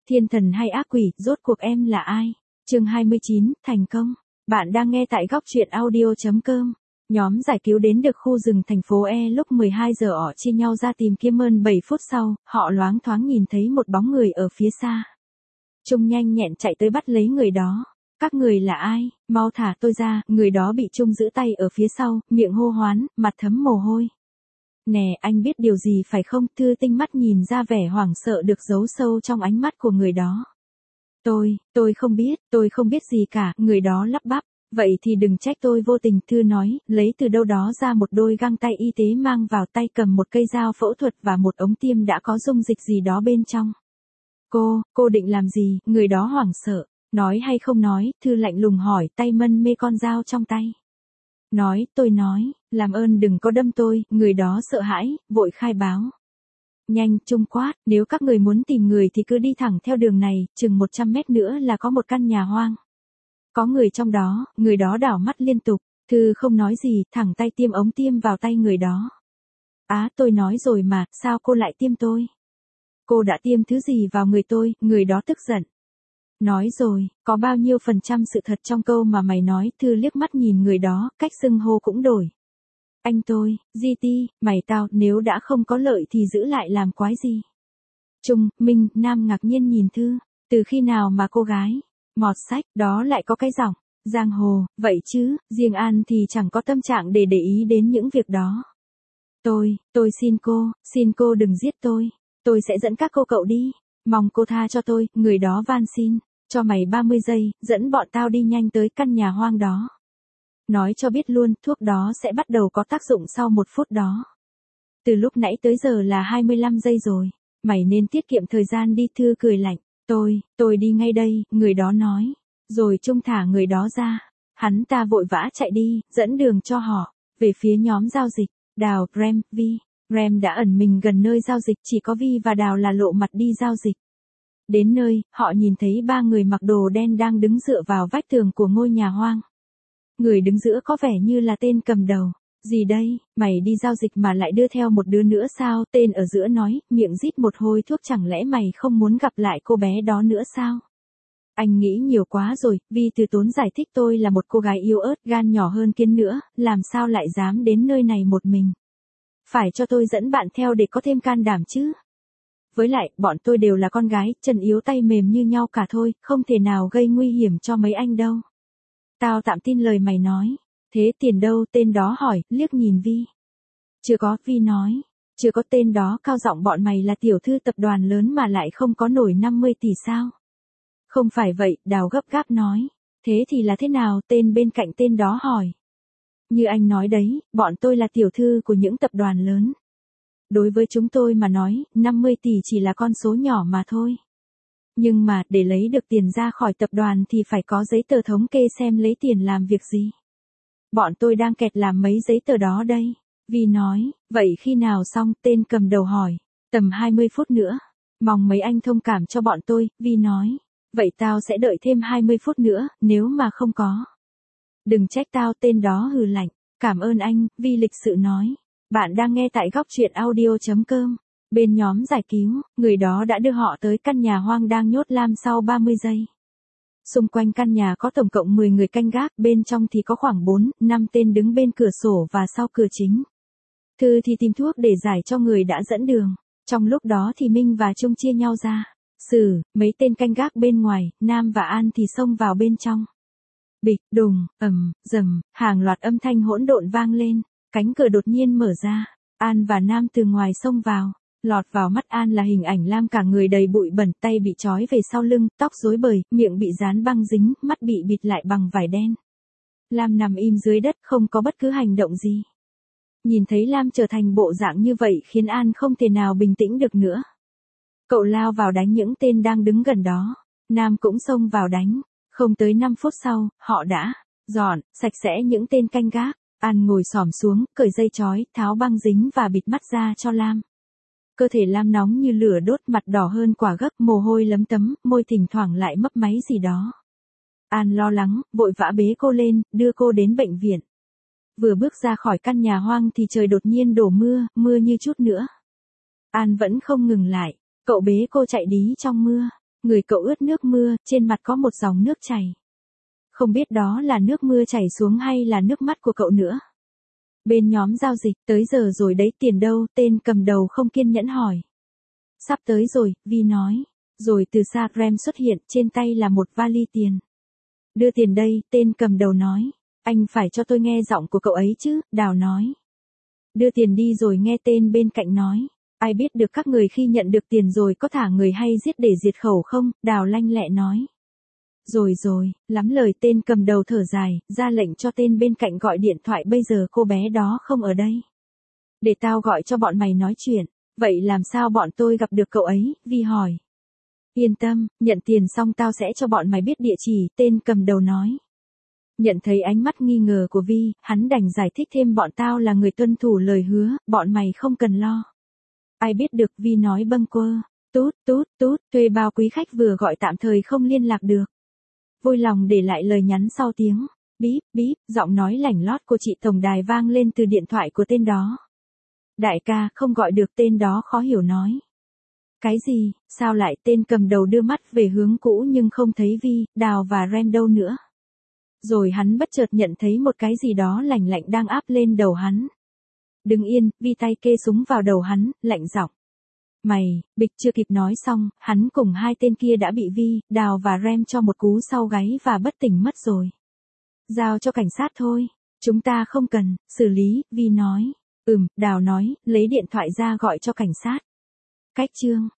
Thiên thần hay ác quỷ, rốt cuộc em là ai? Chương 29, thành công. Bạn đang nghe tại góc truyện audio.com. Nhóm giải cứu đến được khu rừng thành phố E lúc 12 giờ họ chia nhau ra tìm kiếm. 7 phút sau, họ loáng thoáng nhìn thấy một bóng người ở phía xa. Trung nhanh nhẹn chạy tới bắt lấy người đó. Các người là ai? Mau thả tôi ra. Người đó bị Trung giữ tay ở phía sau, miệng hô hoán, mặt thấm mồ hôi. Nè, anh biết điều gì phải không? Thư Tinh mắt nhìn ra vẻ hoảng sợ được giấu sâu trong ánh mắt của người đó. Tôi không biết gì cả, người đó lắp bắp. Vậy thì đừng trách tôi vô tình, Thư nói, lấy từ đâu đó ra một đôi găng tay y tế mang vào tay, cầm một cây dao phẫu thuật và một ống tiêm đã có dung dịch gì đó bên trong. Cô định làm gì? Người đó hoảng sợ. Nói hay không nói? Thư lạnh lùng hỏi, tay mân mê con dao trong tay. Tôi nói, làm ơn đừng có đâm tôi. Người đó sợ hãi, vội khai báo. Nhanh, Trung quát, nếu các người muốn tìm người thì cứ đi thẳng theo đường này, chừng 100 mét nữa là có một căn nhà hoang. Có người trong đó. Người đó đảo mắt liên tục. Thư không nói gì, thẳng tay tiêm ống tiêm vào tay người đó. Tôi nói rồi mà, sao cô lại tiêm tôi? Cô đã tiêm thứ gì vào người tôi? Người đó tức giận. Nói rồi, có bao nhiêu % sự thật trong câu mà mày nói? Thư liếc mắt nhìn người đó, cách xưng hô cũng đổi. Anh tôi, GT, mày tao, nếu đã không có lợi thì giữ lại làm quái gì? Trung, Minh, Nam ngạc nhiên nhìn Thư. Từ khi nào mà cô gái? Mọt sách, đó lại có cái giọng. Giang hồ, vậy chứ, riêng An thì chẳng có tâm trạng để ý đến những việc đó. Tôi xin cô đừng giết tôi. Tôi sẽ dẫn các cô cậu đi. Mong cô tha cho tôi, người đó van xin. Cho mày 30 giây, dẫn bọn tao đi nhanh tới căn nhà hoang đó. Nói cho biết luôn, thuốc đó sẽ bắt đầu có tác dụng sau 1 phút đó. Từ lúc nãy tới giờ là 25 giây rồi. Mày nên tiết kiệm thời gian đi. Thư cười lạnh. Tôi đi ngay đây, người đó nói. Rồi Trung thả người đó ra. Hắn ta vội vã chạy đi, dẫn đường cho họ. Về phía nhóm giao dịch, Đào, Rem, Vi. Rem đã ẩn mình gần nơi giao dịch, chỉ có Vi và Đào là lộ mặt đi giao dịch. Đến nơi, họ nhìn thấy 3 người mặc đồ đen đang đứng dựa vào vách tường của ngôi nhà hoang. Người đứng giữa có vẻ như là tên cầm đầu. Gì đây, mày đi giao dịch mà lại đưa theo một đứa nữa sao? Tên ở giữa nói, miệng rít một hôi thuốc, chẳng lẽ mày không muốn gặp lại cô bé đó nữa sao? Anh nghĩ nhiều quá rồi. Vi từ tốn giải thích, tôi là một cô gái yếu ớt, gan nhỏ hơn kiến nữa, làm sao lại dám đến nơi này một mình. Phải cho tôi dẫn bạn theo để có thêm can đảm chứ. Với lại, bọn tôi đều là con gái, chân yếu tay mềm như nhau cả thôi, không thể nào gây nguy hiểm cho mấy anh đâu. Tao tạm tin lời mày nói. Thế tiền đâu? Tên đó hỏi, liếc nhìn Vi. Chưa có, Vi nói. Chưa có. Tên đó cao giọng, bọn mày là tiểu thư tập đoàn lớn mà lại không có nổi 50 tỷ sao? Không phải vậy, Đào gấp gáp nói. Thế thì là thế nào? Tên bên cạnh tên đó hỏi. Như anh nói đấy, bọn tôi là tiểu thư của những tập đoàn lớn. Đối với chúng tôi mà nói, 50 tỷ chỉ là con số nhỏ mà thôi. Nhưng mà, để lấy được tiền ra khỏi tập đoàn thì phải có giấy tờ thống kê xem lấy tiền làm việc gì. Bọn tôi đang kẹt làm mấy giấy tờ đó đây. Vi nói, vậy khi nào xong? Tên cầm đầu hỏi. Tầm 20 phút nữa. Mong mấy anh thông cảm cho bọn tôi, Vi nói. Vậy tao sẽ đợi thêm 20 phút nữa, nếu mà không có. Đừng trách tao, tên đó hừ lạnh. Cảm ơn anh, Vi lịch sự nói. Bạn đang nghe tại góc truyện audio.com. Bên nhóm giải cứu, người đó đã đưa họ tới căn nhà hoang đang nhốt Lam sau 30 giây. Xung quanh căn nhà có tổng cộng 10 người canh gác, bên trong thì có khoảng 4-5 tên đứng bên cửa sổ và sau cửa chính. Thư thì tìm thuốc để giải cho người đã dẫn đường. Trong lúc đó thì Minh và Trung chia nhau ra. Mấy tên canh gác bên ngoài, Nam và An thì xông vào bên trong. Bịch, đùng, dầm, hàng loạt âm thanh hỗn độn vang lên. Cánh cửa đột nhiên mở ra. An và Nam từ ngoài xông vào. Lọt vào mắt An là hình ảnh Lam cả người đầy bụi bẩn, tay bị trói về sau lưng, tóc rối bời, miệng bị dán băng dính, mắt bị bịt lại bằng vải đen. Lam nằm im dưới đất, không có bất cứ hành động gì. Nhìn thấy Lam trở thành bộ dạng như vậy khiến An không thể nào bình tĩnh được nữa. Cậu lao vào đánh những tên đang đứng gần đó. Nam cũng xông vào đánh. Không tới 5 phút sau, họ đã dọn sạch sẽ những tên canh gác. An ngồi xổm xuống, cởi dây trói, tháo băng dính và bịt mắt ra cho Lam. Cơ thể Lam nóng như lửa đốt, mặt đỏ hơn quả gấc, mồ hôi lấm tấm, môi thỉnh thoảng lại mấp máy gì đó. An lo lắng, vội vã bế cô lên, đưa cô đến bệnh viện. Vừa bước ra khỏi căn nhà hoang thì trời đột nhiên đổ mưa, mưa như chút nữa. An vẫn không ngừng lại, cậu bế cô chạy đi trong mưa. Người cậu ướt nước mưa, trên mặt có một dòng nước chảy. Không biết đó là nước mưa chảy xuống hay là nước mắt của cậu nữa. Bên nhóm giao dịch, tới giờ rồi đấy, tiền đâu, tên cầm đầu không kiên nhẫn hỏi. Sắp tới rồi, Vi nói. Rồi từ xa Rem xuất hiện, trên tay là một vali tiền. Đưa tiền đây, tên cầm đầu nói. Anh phải cho tôi nghe giọng của cậu ấy chứ, Đào nói. Đưa tiền đi rồi, nghe tên bên cạnh nói. Ai biết được các người khi nhận được tiền rồi có thả người hay giết để diệt khẩu không, Đào lanh lẹ nói. Rồi, lắm lời, tên cầm đầu thở dài, ra lệnh cho tên bên cạnh gọi điện thoại, bây giờ cô bé đó không ở đây. Để tao gọi cho bọn mày nói chuyện. Vậy làm sao bọn tôi gặp được cậu ấy, Vi hỏi. Yên tâm, nhận tiền xong tao sẽ cho bọn mày biết địa chỉ, tên cầm đầu nói. Nhận thấy ánh mắt nghi ngờ của Vi, hắn đành giải thích thêm, bọn tao là người tuân thủ lời hứa, bọn mày không cần lo. Ai biết được, Vi nói bâng quơ. Tút, thuê bao quý khách vừa gọi tạm thời không liên lạc được. Vui lòng để lại lời nhắn sau tiếng. Bíp, giọng nói lảnh lót của chị tổng đài vang lên từ điện thoại của tên đó. Đại ca, không gọi được, tên đó khó hiểu nói. Cái gì, sao lại, tên cầm đầu đưa mắt về hướng cũ nhưng không thấy Vi, Đào và Rem đâu nữa. Rồi hắn bất chợt nhận thấy một cái gì đó lạnh lạnh đang áp lên đầu hắn. Đừng yên, Vi tay kê súng vào đầu hắn, lạnh giọng. Mày, bịch chưa kịp nói xong, hắn cùng hai tên kia đã bị Vi, Đào và Rem cho một cú sau gáy và bất tỉnh mất rồi. Giao cho cảnh sát thôi, chúng ta không cần xử lý, Vi nói. Đào nói, lấy điện thoại ra gọi cho cảnh sát. Cách chương